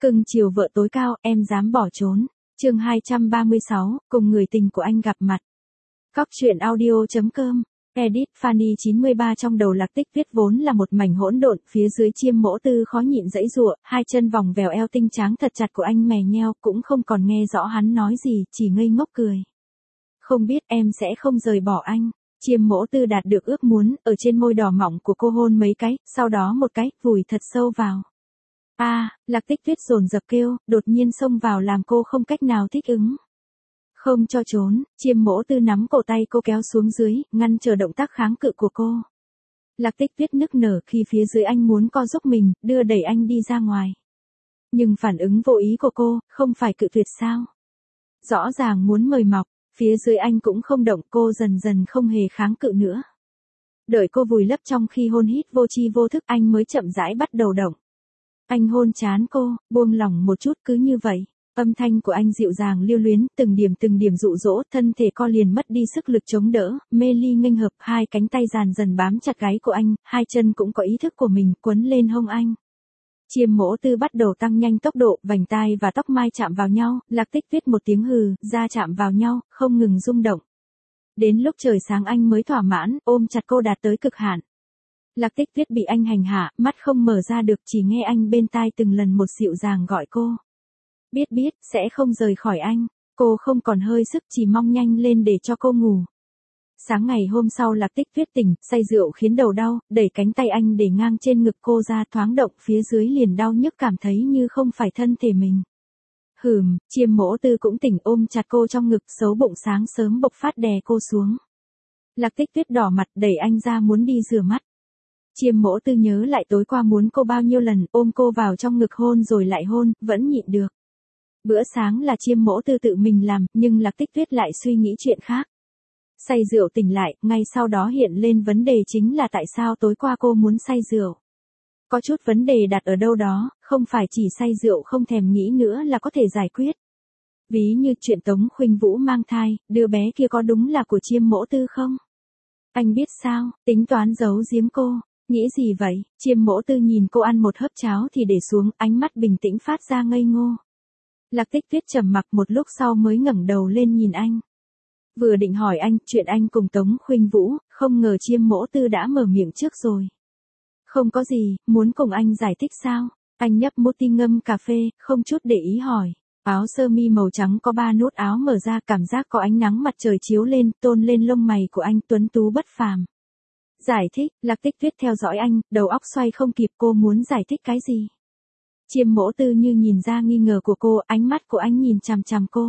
Cưng chiều vợ tối cao, em dám bỏ trốn. Chương 236, cùng người tình của anh gặp mặt. Cóc truyện audio.com. Edit Fanny 93. Trong đầu Lạc Tích Tuyết vốn là một mảnh hỗn độn, phía dưới Chiêm Mỗ Tư khó nhịn giãy giụa, hai chân vòng vèo eo tinh tráng thật chặt của anh mè nheo, cũng không còn nghe rõ hắn nói gì, chỉ ngây ngốc cười. Không biết em sẽ không rời bỏ anh. Chiêm Mỗ Tư đạt được ước muốn, ở trên môi đỏ mọng của cô hôn mấy cái, sau đó một cái, vùi thật sâu vào. Lạc Tích Tuyết dồn dập kêu, đột nhiên xông vào làm cô không cách nào thích ứng. Không cho trốn, Chiêm Mỗ Tư nắm cổ tay cô kéo xuống dưới, ngăn trở động tác kháng cự của cô. Lạc Tích Tuyết nức nở khi phía dưới anh muốn co giúp mình, đưa đẩy anh đi ra ngoài. Nhưng phản ứng vô ý của cô, không phải cự tuyệt sao? Rõ ràng muốn mời mọc, phía dưới anh cũng không động, cô dần dần không hề kháng cự nữa. Đợi cô vùi lấp trong khi hôn hít vô tri vô thức, anh mới chậm rãi bắt đầu động. Anh hôn trán cô, buông lỏng một chút, cứ như vậy. Âm thanh của anh dịu dàng lưu luyến, từng điểm dụ dỗ, thân thể co liền mất đi sức lực chống đỡ, mê ly nghênh hợp, hai cánh tay dần dần bám chặt gáy của anh, hai chân cũng có ý thức của mình, quấn lên hông anh. Chiêm Mỗ Tư bắt đầu tăng nhanh tốc độ, vành tai và tóc mai chạm vào nhau, Lạc Tích Tuyết một tiếng hừ, da chạm vào nhau, không ngừng rung động. Đến lúc trời sáng anh mới thỏa mãn, ôm chặt cô đạt tới cực hạn. Lạc Tích Tuyết bị anh hành hạ, mắt không mở ra được, chỉ nghe anh bên tai từng lần một dịu dàng gọi cô. Biết, sẽ không rời khỏi anh. Cô không còn hơi sức, chỉ mong nhanh lên để cho cô ngủ. Sáng ngày hôm sau Lạc Tích Tuyết tỉnh, say rượu khiến đầu đau, đẩy cánh tay anh để ngang trên ngực cô ra, thoáng động phía dưới liền đau nhức, cảm thấy như không phải thân thể mình. Chiêm Mỗ Tư cũng tỉnh, ôm chặt cô trong ngực, xấu bụng sáng sớm bộc phát đè cô xuống. Lạc Tích Tuyết đỏ mặt đẩy anh ra muốn đi rửa mắt. Chiêm Mỗ Tư nhớ lại tối qua muốn cô bao nhiêu lần, ôm cô vào trong ngực hôn rồi lại hôn, vẫn nhịn được. Bữa sáng là Chiêm Mỗ Tư tự mình làm, nhưng Lạc Tích Tuyết lại suy nghĩ chuyện khác. Say rượu tỉnh lại, ngay sau đó hiện lên vấn đề chính là tại sao tối qua cô muốn say rượu. Có chút vấn đề đặt ở đâu đó, không phải chỉ say rượu không thèm nghĩ nữa là có thể giải quyết. Ví như chuyện Tống Khuynh Vũ mang thai, đứa bé kia có đúng là của Chiêm Mỗ Tư không? Anh biết sao, tính toán giấu giếm cô. Nghĩ gì vậy? Chiêm Mỗ Tư nhìn cô ăn một hớp cháo thì để xuống, ánh mắt bình tĩnh phát ra ngây ngô. Lạc Tích Tuyết trầm mặc một lúc sau mới ngẩng đầu lên nhìn anh. Vừa định hỏi anh chuyện anh cùng Tống Khuynh Vũ, không ngờ Chiêm Mỗ Tư đã mở miệng trước rồi. Không có gì, muốn cùng anh giải thích sao? Anh nhấp một tí ngâm cà phê, không chút để ý hỏi. Áo sơ mi màu trắng có 3 nút áo mở ra, cảm giác có ánh nắng mặt trời chiếu lên, tôn lên lông mày của anh tuấn tú bất phàm. Giải thích, Lạc Tích Tuyết theo dõi anh, đầu óc xoay không kịp, cô muốn giải thích cái gì? Chiêm Mỗ Tư như nhìn ra nghi ngờ của cô, ánh mắt của anh nhìn chằm chằm cô.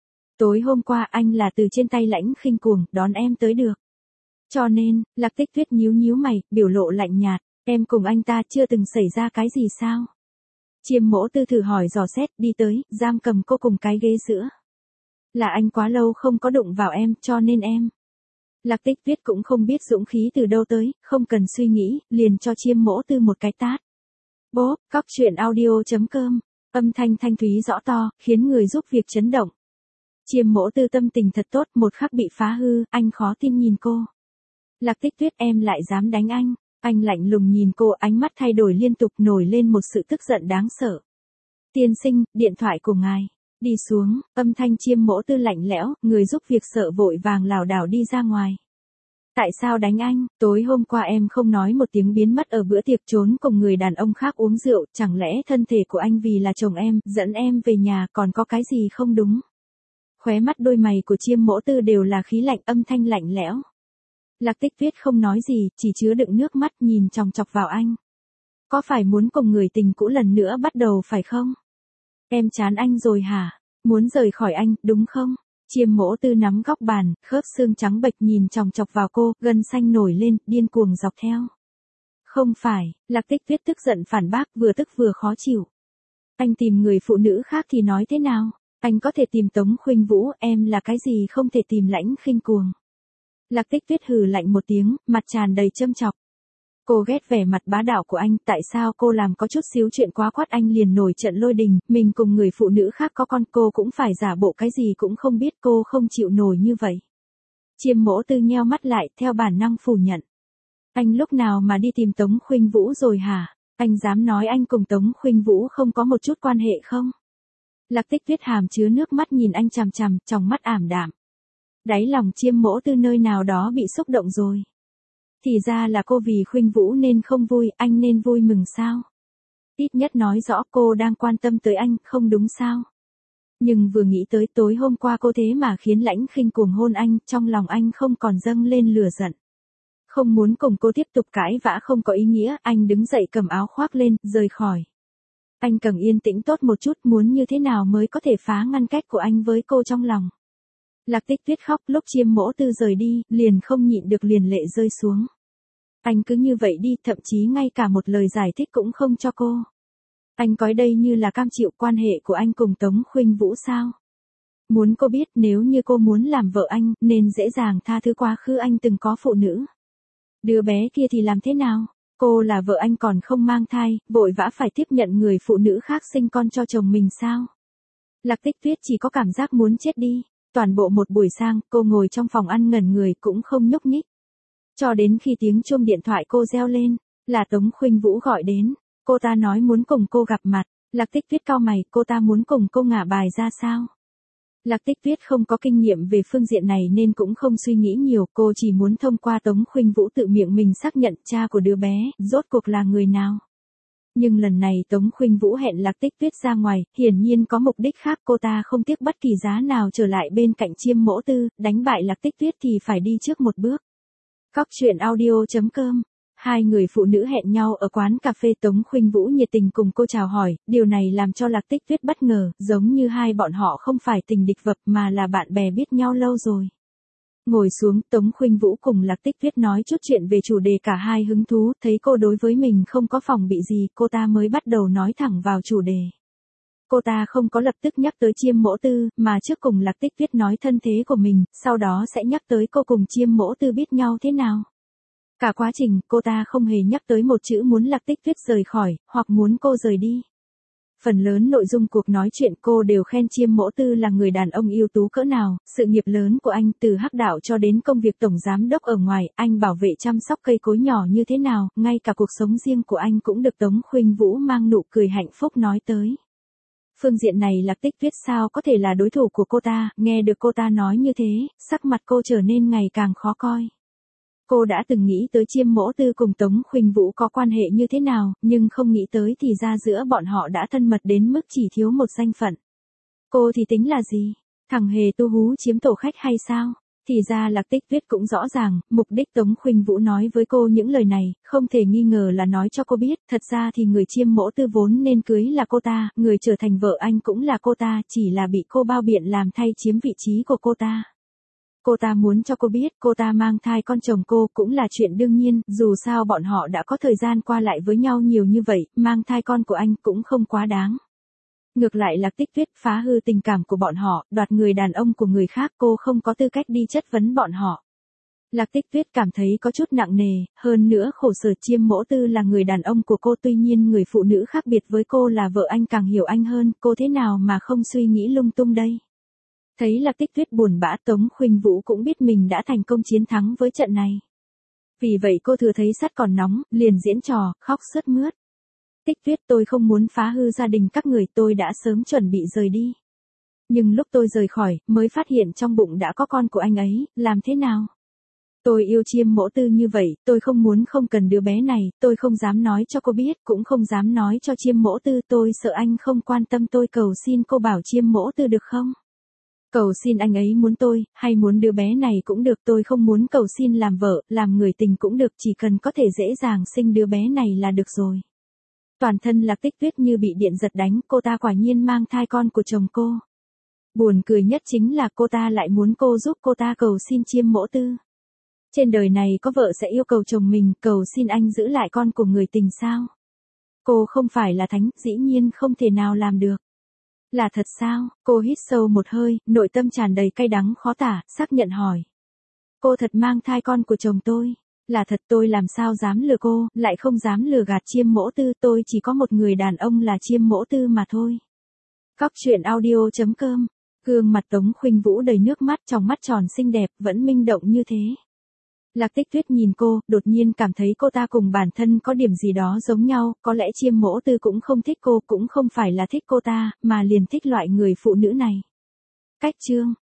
Tối hôm qua anh là từ trên tay Lãnh Khinh Cuồng đón em tới được. Cho nên, Lạc Tích Tuyết nhíu mày, biểu lộ lạnh nhạt, em cùng anh ta chưa từng xảy ra cái gì sao? Chiêm Mỗ Tư thử hỏi dò xét, đi tới, giam cầm cô cùng cái ghế giữa. Là anh quá lâu không có đụng vào em, cho nên em. Lạc Tích Tuyết cũng không biết dũng khí từ đâu tới, không cần suy nghĩ, liền cho Chiêm Mỗ Tư một cái tát. Bốp, cóc truyện audio.com. Âm thanh thanh thúy rõ to, khiến người giúp việc chấn động. Chiêm Mỗ Tư tâm tình thật tốt, một khắc bị phá hư, anh khó tin nhìn cô. Lạc Tích Tuyết, em lại dám đánh anh. Anh lạnh lùng nhìn cô, ánh mắt thay đổi liên tục, nổi lên một sự tức giận đáng sợ. Tiên sinh, điện thoại của ngài. Đi xuống, âm thanh Chiêm Mỗ Tư lạnh lẽo, người giúp việc sợ vội vàng lảo đảo đi ra ngoài. Tại sao đánh anh? Tối hôm qua em không nói một tiếng biến mất ở bữa tiệc, trốn cùng người đàn ông khác uống rượu, chẳng lẽ thân thể của anh vì là chồng em, dẫn em về nhà còn có cái gì không đúng? Khóe mắt đôi mày của Chiêm Mỗ Tư đều là khí lạnh, âm thanh lạnh lẽo. Lạc Tích Tuyết không nói gì, chỉ chứa đựng nước mắt nhìn chòng chọc vào anh. Có phải muốn cùng người tình cũ lần nữa bắt đầu phải không? Em chán anh rồi hả? Muốn rời khỏi anh, đúng không? Chiêm Mỗ Tư nắm góc bàn, khớp xương trắng bệch nhìn chòng chọc vào cô, gân xanh nổi lên, điên cuồng dọc theo. Không phải, Lạc Tích Tuyết tức giận phản bác, vừa tức vừa khó chịu. Anh tìm người phụ nữ khác thì nói thế nào? Anh có thể tìm Tống Khuynh Vũ, em là cái gì không thể tìm Lãnh Khinh Cuồng? Lạc Tích Tuyết hừ lạnh một tiếng, mặt tràn đầy châm chọc. Cô ghét vẻ mặt bá đạo của anh, tại sao cô làm có chút xíu chuyện quá quát anh liền nổi trận lôi đình, mình cùng người phụ nữ khác có con, cô cũng phải giả bộ cái gì cũng không biết, cô không chịu nổi như vậy. Chiêm Mỗ Tư nheo mắt lại, theo bản năng phủ nhận. Anh lúc nào mà đi tìm Tống Khuynh Vũ rồi hả? Anh dám nói anh cùng Tống Khuynh Vũ không có một chút quan hệ không? Lạc Tích Tuyết hàm chứa nước mắt nhìn anh chằm chằm, trong mắt ảm đạm. Đáy lòng Chiêm Mỗ Tư nơi nào đó bị xúc động rồi. Thì ra là cô vì Khuynh Vũ nên không vui, anh nên vui mừng sao? Ít nhất nói rõ cô đang quan tâm tới anh, không đúng sao? Nhưng vừa nghĩ tới tối hôm qua cô thế mà khiến Lãnh Khinh cuồng hôn anh, trong lòng anh không còn dâng lên lửa giận. Không muốn cùng cô tiếp tục cãi vã không có ý nghĩa, anh đứng dậy cầm áo khoác lên, rời khỏi. Anh cần yên tĩnh tốt một chút, muốn như thế nào mới có thể phá ngăn cách của anh với cô trong lòng. Lạc Tích Tuyết khóc, lúc Chiêm Mỗ Tư rời đi, liền không nhịn được liền lệ rơi xuống. Anh cứ như vậy đi, thậm chí ngay cả một lời giải thích cũng không cho cô. Anh coi đây như là cam chịu quan hệ của anh cùng Tống Khuynh Vũ sao? Muốn cô biết nếu như cô muốn làm vợ anh, nên dễ dàng tha thứ quá khứ anh từng có phụ nữ. Đứa bé kia thì làm thế nào? Cô là vợ anh còn không mang thai, vội vã phải tiếp nhận người phụ nữ khác sinh con cho chồng mình sao? Lạc Tích Tuyết chỉ có cảm giác muốn chết đi. Toàn bộ một buổi sang, cô ngồi trong phòng ăn ngẩn người cũng không nhúc nhích. Cho đến khi tiếng chuông điện thoại cô reo lên, là Tống Khuynh Vũ gọi đến. Cô ta nói muốn cùng cô gặp mặt. Lạc Tích Tuyết cau mày, cô ta muốn cùng cô ngả bài ra sao? Lạc Tích Tuyết không có kinh nghiệm về phương diện này nên cũng không suy nghĩ nhiều, cô chỉ muốn thông qua Tống Khuynh Vũ tự miệng mình xác nhận cha của đứa bé, rốt cuộc là người nào. Nhưng lần này Tống Khuynh Vũ hẹn Lạc Tích Tuyết ra ngoài, hiển nhiên có mục đích khác, cô ta không tiếc bất kỳ giá nào trở lại bên cạnh Chiêm Mỗ Tư, đánh bại Lạc Tích Tuyết thì phải đi trước một bước. Cóc truyện audio.com. Hai người phụ nữ hẹn nhau ở quán cà phê, Tống Khuynh Vũ nhiệt tình cùng cô chào hỏi, điều này làm cho Lạc Tích Tuyết bất ngờ, giống như hai bọn họ không phải tình địch vập mà là bạn bè biết nhau lâu rồi. Ngồi xuống, Tống Khuynh Vũ cùng Lạc Tích Tuyết nói chút chuyện về chủ đề cả hai hứng thú, thấy cô đối với mình không có phòng bị gì, cô ta mới bắt đầu nói thẳng vào chủ đề. Cô ta không có lập tức nhắc tới Chiêm Mỗ Tư, mà trước cùng Lạc Tích Tuyết nói thân thế của mình, sau đó sẽ nhắc tới cô cùng Chiêm Mỗ Tư biết nhau thế nào. Cả quá trình, cô ta không hề nhắc tới một chữ muốn Lạc Tích Tuyết rời khỏi, hoặc muốn cô rời đi. Phần lớn nội dung cuộc nói chuyện cô đều khen Chiêm Mỗ Tư là người đàn ông ưu tú cỡ nào, sự nghiệp lớn của anh từ hắc đạo cho đến công việc tổng giám đốc ở ngoài, anh bảo vệ chăm sóc cây cối nhỏ như thế nào, ngay cả cuộc sống riêng của anh cũng được Tống Khuynh Vũ mang nụ cười hạnh phúc nói tới. Phương diện này Lạc Tích Tuyết sao có thể là đối thủ của cô ta, nghe được cô ta nói như thế, sắc mặt cô trở nên ngày càng khó coi. Cô đã từng nghĩ tới Chiêm Mỗ Tư cùng Tống Khuynh Vũ có quan hệ như thế nào, nhưng không nghĩ tới thì ra giữa bọn họ đã thân mật đến mức chỉ thiếu một danh phận. Cô thì tính là gì? Thằng hề tu hú chiếm tổ khách hay sao? Thì ra Lạc Tích Tuyết cũng rõ ràng, mục đích Tống Khuynh Vũ nói với cô những lời này, không thể nghi ngờ là nói cho cô biết, thật ra thì người Chiêm Mỗ Tư vốn nên cưới là cô ta, người trở thành vợ anh cũng là cô ta, chỉ là bị cô bao biện làm thay chiếm vị trí của cô ta. Cô ta muốn cho cô biết cô ta mang thai con chồng cô cũng là chuyện đương nhiên, dù sao bọn họ đã có thời gian qua lại với nhau nhiều như vậy, mang thai con của anh cũng không quá đáng. Ngược lại Lạc Tích Tuyết phá hư tình cảm của bọn họ, đoạt người đàn ông của người khác, cô không có tư cách đi chất vấn bọn họ. Lạc Tích Tuyết cảm thấy có chút nặng nề, hơn nữa khổ sở Chiêm Mỗ Tư là người đàn ông của cô, tuy nhiên người phụ nữ khác biệt với cô là vợ anh càng hiểu anh hơn, cô thế nào mà không suy nghĩ lung tung đây. Thấy Lạc Tích Tuyết buồn bã, Tống Khuynh Vũ cũng biết mình đã thành công chiến thắng với trận này. Vì vậy cô thừa thấy sắt còn nóng, liền diễn trò, khóc sướt mướt. Tích Tuyết, tôi không muốn phá hư gia đình các người, tôi đã sớm chuẩn bị rời đi. Nhưng lúc tôi rời khỏi, mới phát hiện trong bụng đã có con của anh ấy, làm thế nào? Tôi yêu Chiêm Mỗ Tư như vậy, tôi không muốn không cần đứa bé này, tôi không dám nói cho cô biết, cũng không dám nói cho Chiêm Mỗ Tư, tôi sợ anh không quan tâm, tôi cầu xin cô bảo Chiêm Mỗ Tư được không? Cầu xin anh ấy muốn tôi, hay muốn đứa bé này cũng được, tôi không muốn cầu xin làm vợ, làm người tình cũng được, chỉ cần có thể dễ dàng sinh đứa bé này là được rồi. Toàn thân Lạc Tích Tuyết như bị điện giật đánh, cô ta quả nhiên mang thai con của chồng cô. Buồn cười nhất chính là cô ta lại muốn cô giúp cô ta cầu xin Chiêm Mỗ Tư. Trên đời này có vợ sẽ yêu cầu chồng mình, cầu xin anh giữ lại con của người tình sao? Cô không phải là thánh, dĩ nhiên không thể nào làm được. Là thật sao? Cô hít sâu một hơi, nội tâm tràn đầy cay đắng khó tả, xác nhận hỏi. Cô thật mang thai con của chồng tôi? Là thật, tôi làm sao dám lừa cô, lại không dám lừa gạt Chiêm Mỗ Tư, tôi chỉ có một người đàn ông là Chiêm Mỗ Tư mà thôi. Cóc truyện audio.com. Gương mặt Tống Khuynh Vũ đầy nước mắt, trong mắt tròn xinh đẹp, vẫn minh động như thế. Lạc Tích Tuyết nhìn cô, đột nhiên cảm thấy cô ta cùng bản thân có điểm gì đó giống nhau, có lẽ Chiêm Mỗ Tư cũng không thích cô, cũng không phải là thích cô ta, mà liền thích loại người phụ nữ này. Cách chương